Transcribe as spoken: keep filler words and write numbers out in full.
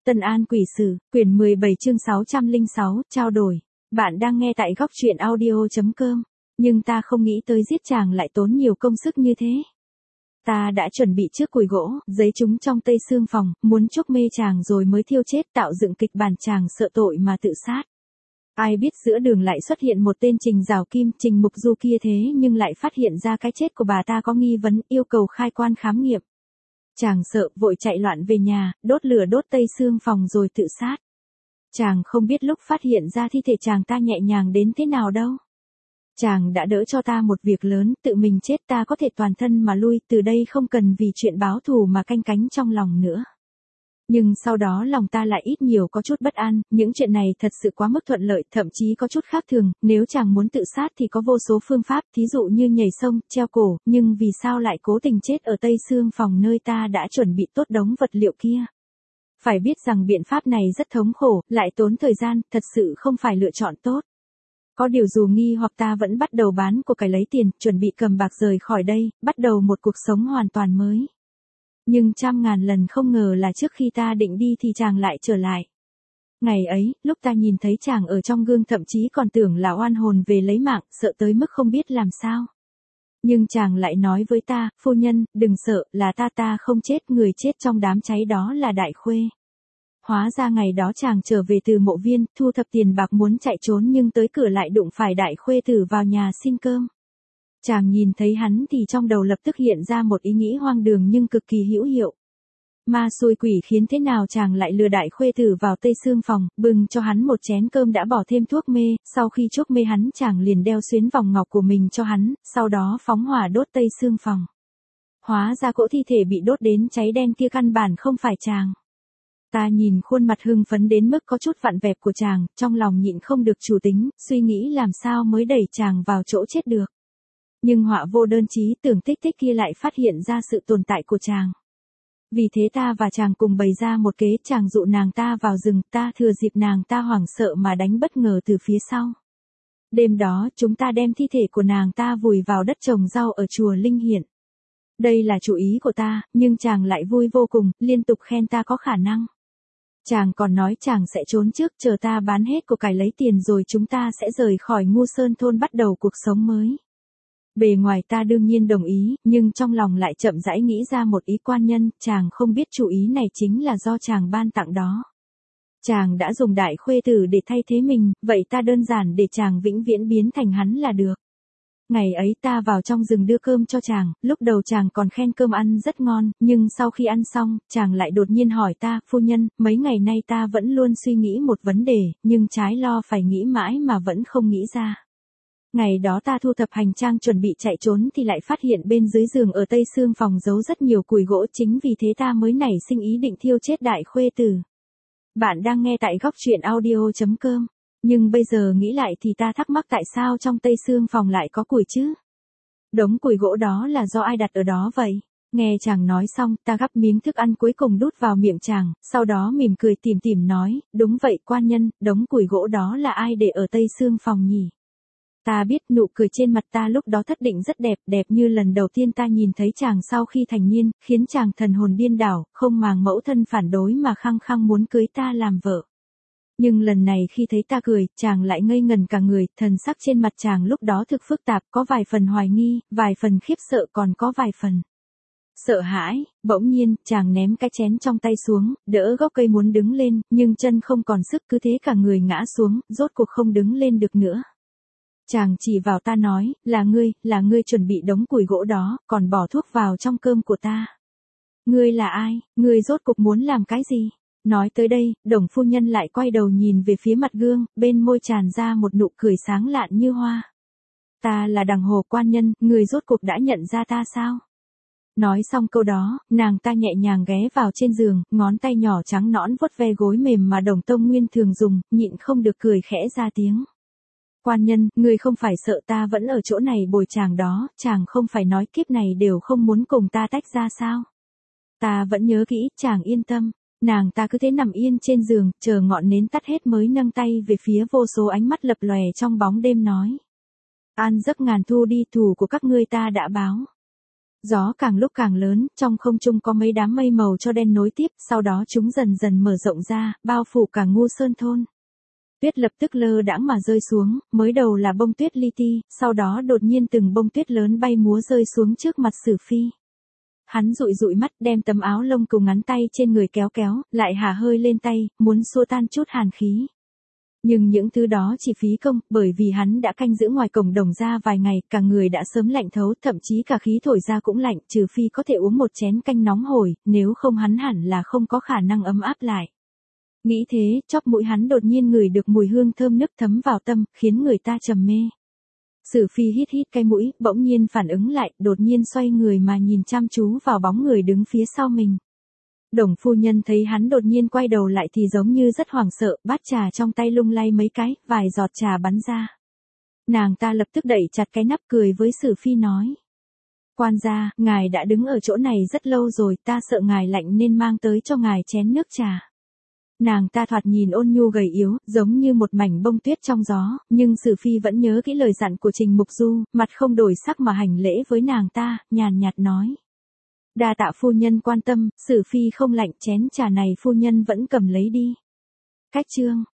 Tân An Quỷ Sử, quyển mười bảy chương sáu trăm lẻ sáu, trao đổi. Bạn đang nghe tại góc truyện audio.com. Nhưng ta không nghĩ tới giết chàng lại tốn nhiều công sức như thế. Ta đã chuẩn bị trước củi gỗ, giấy chúng trong tây xương phòng, muốn chuốc mê chàng rồi mới thiêu chết, tạo dựng kịch bản chàng sợ tội mà tự sát. Ai biết giữa đường lại xuất hiện một tên Trình Giảo Kim, Trình Mục Du kia thế nhưng lại phát hiện ra cái chết của bà ta có nghi vấn, yêu cầu khai quan khám nghiệm. Chàng sợ, vội chạy loạn về nhà, đốt lửa đốt tây xương phòng rồi tự sát. Chàng không biết lúc phát hiện ra thi thể chàng ta nhẹ nhàng đến thế nào đâu. Chàng đã đỡ cho ta một việc lớn, tự mình chết ta có thể toàn thân mà lui, từ đây không cần vì chuyện báo thù mà canh cánh trong lòng nữa. Nhưng sau đó lòng ta lại ít nhiều có chút bất an, những chuyện này thật sự quá mức thuận lợi, thậm chí có chút khác thường, nếu chàng muốn tự sát thì có vô số phương pháp, thí dụ như nhảy sông, treo cổ, nhưng vì sao lại cố tình chết ở tây xương phòng nơi ta đã chuẩn bị tốt đống vật liệu kia. Phải biết rằng biện pháp này rất thống khổ, lại tốn thời gian, thật sự không phải lựa chọn tốt. Có điều dù nghi hoặc ta vẫn bắt đầu bán của cải lấy tiền, chuẩn bị cầm bạc rời khỏi đây, bắt đầu một cuộc sống hoàn toàn mới. Nhưng trăm ngàn lần không ngờ là trước khi ta định đi thì chàng lại trở lại. Ngày ấy, lúc ta nhìn thấy chàng ở trong gương thậm chí còn tưởng là oan hồn về lấy mạng, sợ tới mức không biết làm sao. Nhưng chàng lại nói với ta, phu nhân, đừng sợ, là ta ta không chết, người chết trong đám cháy đó là Đại Khuê. Hóa ra ngày đó chàng trở về từ mộ viên, thu thập tiền bạc muốn chạy trốn nhưng tới cửa lại đụng phải Đại Khuê Tử vào nhà xin cơm. Chàng nhìn thấy hắn thì trong đầu lập tức hiện ra một ý nghĩ hoang đường nhưng cực kỳ hữu hiệu. Ma xui quỷ khiến thế nào chàng lại lừa Đại Khuê Tử vào tây xương phòng, bưng cho hắn một chén cơm đã bỏ thêm thuốc mê, sau khi chuốc mê hắn chàng liền đeo xuyến vòng ngọc của mình cho hắn, sau đó phóng hỏa đốt tây xương phòng. Hóa ra cỗ thi thể bị đốt đến cháy đen kia căn bản không phải chàng. Ta nhìn khuôn mặt hưng phấn đến mức có chút vặn vẹo của chàng, trong lòng nhịn không được chủ tính, suy nghĩ làm sao mới đẩy chàng vào chỗ chết được. Nhưng họa vô đơn chí tưởng tích tích kia lại phát hiện ra sự tồn tại của chàng. Vì thế ta và chàng cùng bày ra một kế, chàng dụ nàng ta vào rừng, ta thừa dịp nàng ta hoảng sợ mà đánh bất ngờ từ phía sau. Đêm đó chúng ta đem thi thể của nàng ta vùi vào đất trồng rau ở chùa Linh Hiện. Đây là chủ ý của ta, nhưng chàng lại vui vô cùng, liên tục khen ta có khả năng. Chàng còn nói chàng sẽ trốn trước, chờ ta bán hết của cải lấy tiền rồi chúng ta sẽ rời khỏi Ngu Sơn thôn bắt đầu cuộc sống mới. Bề ngoài ta đương nhiên đồng ý, nhưng trong lòng lại chậm rãi nghĩ ra một ý quan nhân, chàng không biết chủ ý này chính là do chàng ban tặng đó. Chàng đã dùng Đại Khuê Tử để thay thế mình, vậy ta đơn giản để chàng vĩnh viễn biến thành hắn là được. Ngày ấy ta vào trong rừng đưa cơm cho chàng, lúc đầu chàng còn khen cơm ăn rất ngon, nhưng sau khi ăn xong, chàng lại đột nhiên hỏi ta, phu nhân, mấy ngày nay ta vẫn luôn suy nghĩ một vấn đề, nhưng trái lo phải nghĩ mãi mà vẫn không nghĩ ra. Ngày đó ta thu thập hành trang chuẩn bị chạy trốn thì lại phát hiện bên dưới giường ở tây xương phòng giấu rất nhiều củi gỗ, chính vì thế ta mới nảy sinh ý định thiêu chết Đại Khuê Tử. Bạn đang nghe tại góc truyện audio.com. Nhưng bây giờ nghĩ lại thì ta thắc mắc tại sao trong tây xương phòng lại có củi chứ? Đống củi gỗ đó là do ai đặt ở đó vậy? Nghe chàng nói xong, ta gắp miếng thức ăn cuối cùng đút vào miệng chàng, sau đó mỉm cười tủm tỉm nói, đúng vậy quan nhân, đống củi gỗ đó là ai để ở tây xương phòng nhỉ? Ta biết nụ cười trên mặt ta lúc đó thất định rất đẹp, đẹp như lần đầu tiên ta nhìn thấy chàng sau khi thành niên, khiến chàng thần hồn điên đảo, không màng mẫu thân phản đối mà khăng khăng muốn cưới ta làm vợ. Nhưng lần này khi thấy ta cười, chàng lại ngây ngần cả người, thần sắc trên mặt chàng lúc đó thực phức tạp, có vài phần hoài nghi, vài phần khiếp sợ còn có vài phần sợ hãi. Bỗng nhiên, chàng ném cái chén trong tay xuống, đỡ gốc cây muốn đứng lên, nhưng chân không còn sức cứ thế cả người ngã xuống, rốt cuộc không đứng lên được nữa. Chàng chỉ vào ta nói, là ngươi, là ngươi chuẩn bị đống củi gỗ đó, còn bỏ thuốc vào trong cơm của ta. Ngươi là ai, ngươi rốt cuộc muốn làm cái gì? Nói tới đây, Đồng phu nhân lại quay đầu nhìn về phía mặt gương, bên môi tràn ra một nụ cười sáng lạn như hoa. Ta là Đằng Hồ quan nhân, người rốt cuộc đã nhận ra ta sao? Nói xong câu đó, nàng ta nhẹ nhàng ghé vào trên giường, ngón tay nhỏ trắng nõn vuốt ve gối mềm mà Đồng Tông Nguyên thường dùng, nhịn không được cười khẽ ra tiếng. Quan nhân, người không phải sợ ta vẫn ở chỗ này bồi chàng đó, chàng không phải nói kiếp này đều không muốn cùng ta tách ra sao? Ta vẫn nhớ kỹ, chàng yên tâm. Nàng ta cứ thế nằm yên trên giường, chờ ngọn nến tắt hết mới nâng tay về phía vô số ánh mắt lập lòe trong bóng đêm nói. An giấc ngàn thu đi, thù của các ngươi ta đã báo. Gió càng lúc càng lớn, trong không trung có mấy đám mây màu cho đen nối tiếp, sau đó chúng dần dần mở rộng ra, bao phủ cả Ngu Sơn thôn. Tuyết lập tức lơ đãng mà rơi xuống, mới đầu là bông tuyết li ti, sau đó đột nhiên từng bông tuyết lớn bay múa rơi xuống trước mặt Sử Phi. Hắn dụi dụi mắt, đem tấm áo lông cùng ngắn tay trên người kéo kéo, lại hả hơi lên tay, muốn xua tan chút hàn khí. Nhưng những thứ đó chỉ phí công, bởi vì hắn đã canh giữ ngoài cổng đồng ra vài ngày, cả người đã sớm lạnh thấu, thậm chí cả khí thổi ra cũng lạnh, trừ phi có thể uống một chén canh nóng hổi, nếu không hắn hẳn là không có khả năng ấm áp lại. Nghĩ thế, chóp mũi hắn đột nhiên ngửi được mùi hương thơm nức thấm vào tâm, khiến người ta trầm mê. Sử Phi hít hít cái mũi, bỗng nhiên phản ứng lại, đột nhiên xoay người mà nhìn chăm chú vào bóng người đứng phía sau mình. Đồng phu nhân thấy hắn đột nhiên quay đầu lại thì giống như rất hoảng sợ, bát trà trong tay lung lay mấy cái, vài giọt trà bắn ra. Nàng ta lập tức đẩy chặt cái nắp cười với Sử Phi nói. Quan gia, ngài đã đứng ở chỗ này rất lâu rồi, ta sợ ngài lạnh nên mang tới cho ngài chén nước trà. Nàng ta thoạt nhìn ôn nhu gầy yếu, giống như một mảnh bông tuyết trong gió, nhưng Sử Phi vẫn nhớ kỹ lời dặn của Trình Mục Du, mặt không đổi sắc mà hành lễ với nàng ta, nhàn nhạt nói. Đa tạ phu nhân quan tâm, Sử Phi không lạnh, chén trà này phu nhân vẫn cầm lấy đi. Cách chương